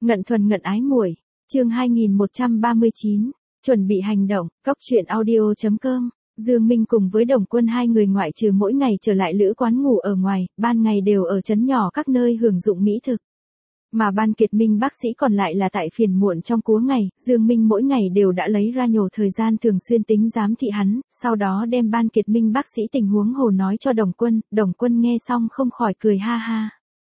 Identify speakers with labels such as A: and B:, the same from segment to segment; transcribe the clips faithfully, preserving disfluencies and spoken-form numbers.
A: Ngận thuần ngận ái muội, chương hai nghìn một trăm ba mươi chín, chuẩn bị hành động, cóc truyện audio chấm com. Dương Minh cùng với Đồng Quân hai người ngoại trừ mỗi ngày trở lại lữ quán ngủ ở ngoài, ban ngày đều ở trấn nhỏ các nơi hưởng dụng mỹ thực. Mà Ban Kiệt Minh bác sĩ còn lại là tại phiền muộn trong cúa ngày, Dương Minh mỗi ngày đều đã lấy ra nhổ thời gian thường xuyên tính giám thị hắn, sau đó đem Ban Kiệt Minh bác sĩ tình huống hồ nói cho Đồng Quân, Đồng Quân nghe xong không khỏi cười ha ha.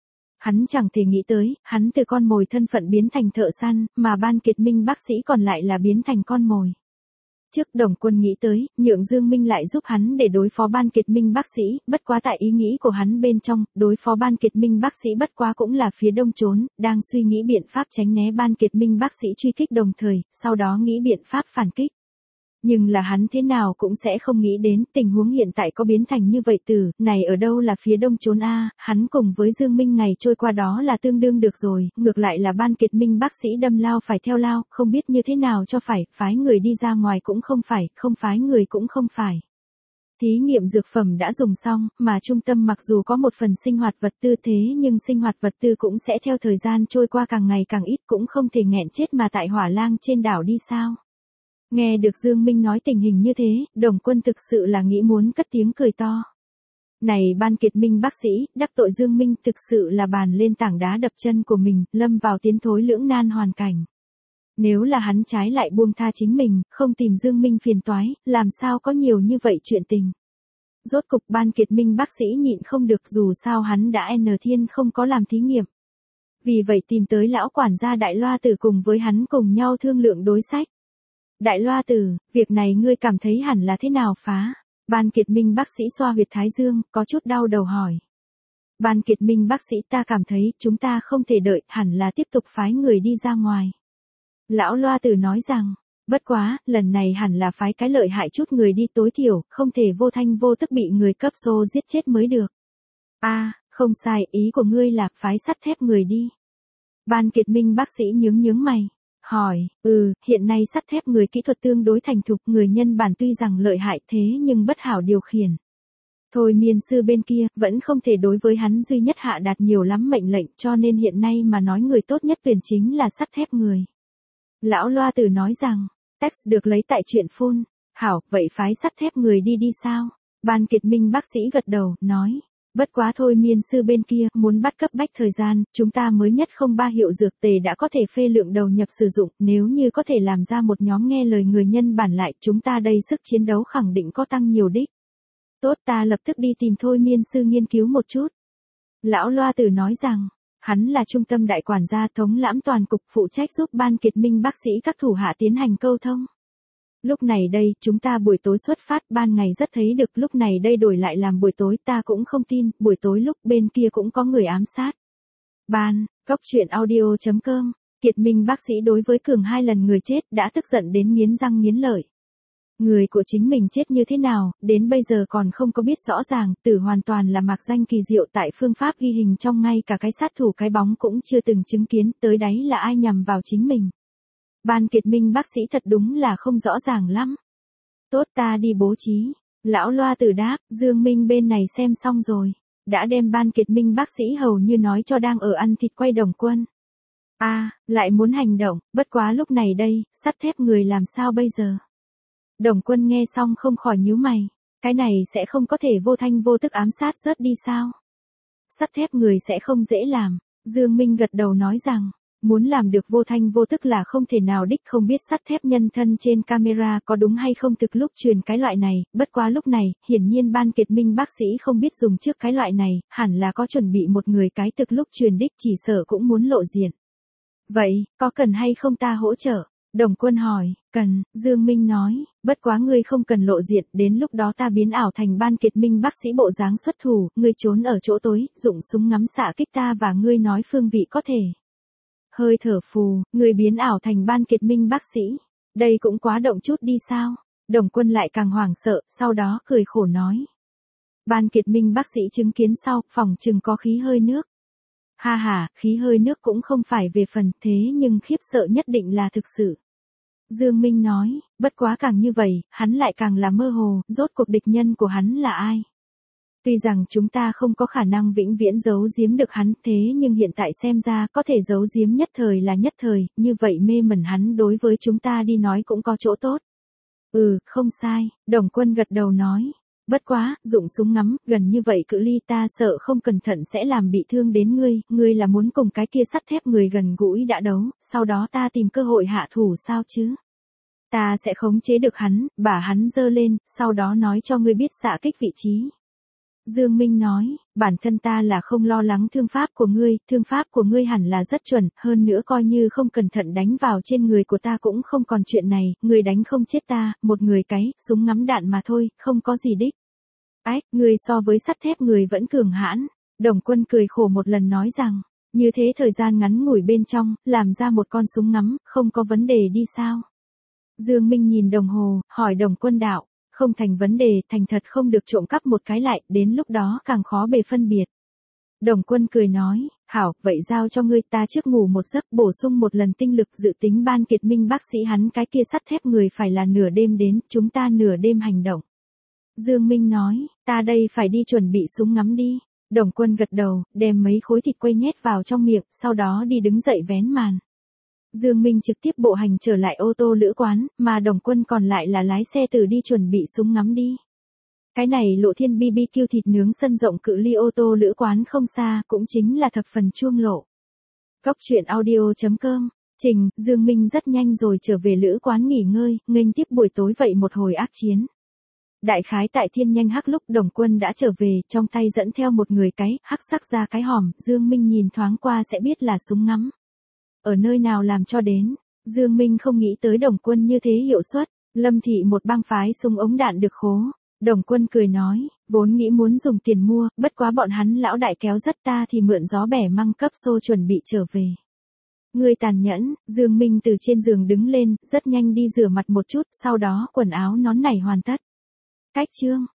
A: Hắn chẳng thể nghĩ tới, hắn từ con mồi thân phận biến thành thợ săn, mà Ban Kiệt Minh bác sĩ còn lại là biến thành con mồi. Trước Đồng Quân nghĩ tới, nhượng Dương Minh lại giúp hắn để đối phó Ban Kiệt Minh bác sĩ, bất quá tại ý nghĩ của hắn bên trong, đối phó Ban Kiệt Minh bác sĩ bất quá cũng là phía đông trốn, đang suy nghĩ biện pháp tránh né Ban Kiệt Minh bác sĩ truy kích đồng thời, sau đó nghĩ biện pháp phản kích. Nhưng là hắn thế nào cũng sẽ không nghĩ đến tình huống hiện tại có biến thành như vậy từ, này ở đâu là phía đông trốn A, hắn cùng với Dương Minh ngày trôi qua đó là tương đương được rồi, ngược lại là Ban Kiệt Minh bác sĩ đâm lao phải theo lao, không biết như thế nào cho phải, phái người đi ra ngoài cũng không phải, không phái người cũng không phải. Thí nghiệm dược phẩm đã dùng xong, mà trung tâm mặc dù có một phần sinh hoạt vật tư thế nhưng sinh hoạt vật tư cũng sẽ theo thời gian trôi qua càng ngày càng ít cũng không thể nghẹn chết mà tại hỏa lang trên đảo đi sao. Nghe được Dương Minh nói tình hình như thế, Đồng Quân thực sự là nghĩ muốn cất tiếng cười to. Này Ban Kiệt Minh bác sĩ, đắc tội Dương Minh thực sự là bàn lên tảng đá đập chân của mình, lâm vào tiến thối lưỡng nan hoàn cảnh. Nếu là hắn trái lại buông tha chính mình, không tìm Dương Minh phiền toái, làm sao có nhiều như vậy chuyện tình. Rốt cục Ban Kiệt Minh bác sĩ nhịn không được dù sao hắn đã n thiên không có làm thí nghiệm. Vì vậy tìm tới lão quản gia Đại Loa Tử cùng với hắn cùng nhau thương lượng đối sách. Đại Loa Tử, việc này ngươi cảm thấy hẳn là thế nào phá? Ban Kiệt Minh bác sĩ xoa huyệt thái dương, có chút đau đầu hỏi. Ban Kiệt Minh bác sĩ ta cảm thấy chúng ta không thể đợi, hẳn là tiếp tục phái người đi ra ngoài. Lão Loa Tử nói rằng, bất quá, lần này hẳn là phái cái lợi hại chút người đi tối thiểu, không thể vô thanh vô tức bị người cấp xô giết chết mới được. A, không sai, ý của ngươi là phái sắt thép người đi. Ban Kiệt Minh bác sĩ nhướng nhướng mày. Hỏi, ừ, hiện nay sắt thép người kỹ thuật tương đối thành thục, người nhân bản tuy rằng lợi hại thế nhưng bất hảo điều khiển. Thôi miên sư bên kia, vẫn không thể đối với hắn duy nhất hạ đạt nhiều lắm mệnh lệnh cho nên hiện nay mà nói người tốt nhất tuyển chính là sắt thép người. Lão Loa Tử nói rằng, text được lấy tại chuyện phun, hảo, vậy phái sắt thép người đi đi sao? Ban Kiệt Minh bác sĩ gật đầu, nói. Bất quá thôi miên sư bên kia, muốn bắt cấp bách thời gian, chúng ta mới nhất không ba hiệu dược tề đã có thể phê lượng đầu nhập sử dụng, nếu như có thể làm ra một nhóm nghe lời người nhân bản lại, chúng ta đây sức chiến đấu khẳng định có tăng nhiều đích. Tốt, ta lập tức đi tìm thôi miên sư nghiên cứu một chút. Lão Loa Tử nói rằng, hắn là trung tâm đại quản gia thống lãm toàn cục phụ trách giúp Ban Kiệt Minh bác sĩ các thủ hạ tiến hành câu thông. Lúc này đây, chúng ta buổi tối xuất phát, ban ngày rất thấy được, lúc này đây đổi lại làm buổi tối, ta cũng không tin, buổi tối lúc bên kia cũng có người ám sát. Ban, cóc truyện audio chấm com, Kiệt Minh bác sĩ đối với Cường hai lần người chết đã tức giận đến nghiến răng nghiến lợi. Người của chính mình chết như thế nào, đến bây giờ còn không có biết rõ ràng, tử hoàn toàn là mạc danh kỳ diệu tại phương pháp ghi hình trong ngay cả cái sát thủ cái bóng cũng chưa từng chứng kiến, tới đấy là ai nhằm vào chính mình. Ban Kiệt Minh bác sĩ thật đúng là không rõ ràng lắm. Tốt, ta đi bố trí. Lão Loa Tử đáp, Dương Minh bên này xem xong rồi. Đã đem Ban Kiệt Minh bác sĩ hầu như nói cho đang ở ăn thịt quay Đồng Quân. A, à, lại muốn hành động, bất quá lúc này đây, sắt thép người làm sao bây giờ? Đồng Quân nghe xong không khỏi nhíu mày. Cái này sẽ không có thể vô thanh vô tức ám sát rớt đi sao? Sắt thép người sẽ không dễ làm. Dương Minh gật đầu nói rằng. Muốn làm được vô thanh vô tức là không thể nào đích, không biết sắt thép nhân thân trên camera có đúng hay không thực lúc truyền cái loại này, bất quá lúc này, hiển nhiên Ban Kiệt Minh bác sĩ không biết dùng trước cái loại này, hẳn là có chuẩn bị một người cái thực lúc truyền đích chỉ sợ cũng muốn lộ diện. Vậy, có cần hay không ta hỗ trợ? Đồng Quân hỏi, cần, Dương Minh nói, bất quá ngươi không cần lộ diện, đến lúc đó ta biến ảo thành Ban Kiệt Minh bác sĩ bộ dáng xuất thủ, ngươi trốn ở chỗ tối, dụng súng ngắm xạ kích ta và ngươi nói phương vị có thể. Hơi thở phù, người biến ảo thành Ban Kiệt Minh bác sĩ. Đây cũng quá động chút đi sao? Đồng Quân lại càng hoảng sợ, sau đó cười khổ nói. Ban Kiệt Minh bác sĩ chứng kiến sau, phòng chừng có khí hơi nước. Ha ha, khí hơi nước cũng không phải về phần thế nhưng khiếp sợ nhất định là thực sự. Dương Minh nói, bất quá càng như vậy, hắn lại càng là mơ hồ, rốt cuộc địch nhân của hắn là ai? Tuy rằng chúng ta không có khả năng vĩnh viễn giấu giếm được hắn, thế nhưng hiện tại xem ra có thể giấu giếm nhất thời là nhất thời, như vậy mê mẩn hắn đối với chúng ta đi nói cũng có chỗ tốt. Ừ, không sai, Đồng Quân gật đầu nói. Bất quá, dụng súng ngắm, gần như vậy cự ly ta sợ không cẩn thận sẽ làm bị thương đến ngươi, ngươi là muốn cùng cái kia sắt thép người gần gũi đã đấu, sau đó ta tìm cơ hội hạ thủ sao chứ? Ta sẽ khống chế được hắn, bả hắn giơ lên, sau đó nói cho ngươi biết xạ kích vị trí. Dương Minh nói, bản thân ta là không lo lắng thương pháp của ngươi, thương pháp của ngươi hẳn là rất chuẩn, hơn nữa coi như không cẩn thận đánh vào trên người của ta cũng không còn chuyện này, ngươi đánh không chết ta, một người cái, súng ngắm đạn mà thôi, không có gì đích. Ách, ngươi so với sắt thép người vẫn cường hãn. Đồng Quân cười khổ một lần nói rằng, như thế thời gian ngắn ngủi bên trong, làm ra một con súng ngắm, không có vấn đề đi sao? Dương Minh nhìn đồng hồ, hỏi Đồng Quân đạo, không thành vấn đề, thành thật không được trộm cắp một cái lại, đến lúc đó càng khó bề phân biệt. Đồng Quân cười nói, hảo, vậy giao cho ngươi, ta trước ngủ một giấc bổ sung một lần tinh lực, dự tính Ban Kiệt Minh bác sĩ hắn cái kia sắt thép người phải là nửa đêm đến, chúng ta nửa đêm hành động. Dương Minh nói, ta đây phải đi chuẩn bị súng ngắm đi. Đồng Quân gật đầu, đem mấy khối thịt quay nhét vào trong miệng, sau đó đi đứng dậy vén màn. Dương Minh trực tiếp bộ hành trở lại ô tô lữ quán, mà Đồng Quân còn lại là lái xe từ đi chuẩn bị súng ngắm đi. Cái này Lộ Thiên bê bê kiu thịt nướng sân rộng cự ly ô tô lữ quán không xa, cũng chính là thập phần chuông lộ. Góc truyện audio chấm com, Trình, Dương Minh rất nhanh rồi trở về lữ quán nghỉ ngơi, nghênh tiếp buổi tối vậy một hồi ác chiến. Đại khái tại thiên nhanh hắc lúc Đồng Quân đã trở về, trong tay dẫn theo một người cái, hắc sắc ra cái hòm, Dương Minh nhìn thoáng qua sẽ biết là súng ngắm. Ở nơi nào làm cho đến, Dương Minh không nghĩ tới Đồng Quân như thế hiệu suất, Lâm thị một bang phái súng ống đạn được khố. Đồng Quân cười nói, vốn nghĩ muốn dùng tiền mua, bất quá bọn hắn lão đại kéo rất ta thì mượn gió bẻ măng cấp xô chuẩn bị trở về. Người tàn nhẫn, Dương Minh từ trên giường đứng lên, rất nhanh đi rửa mặt một chút, sau đó quần áo nón nảy hoàn tất. Cách chương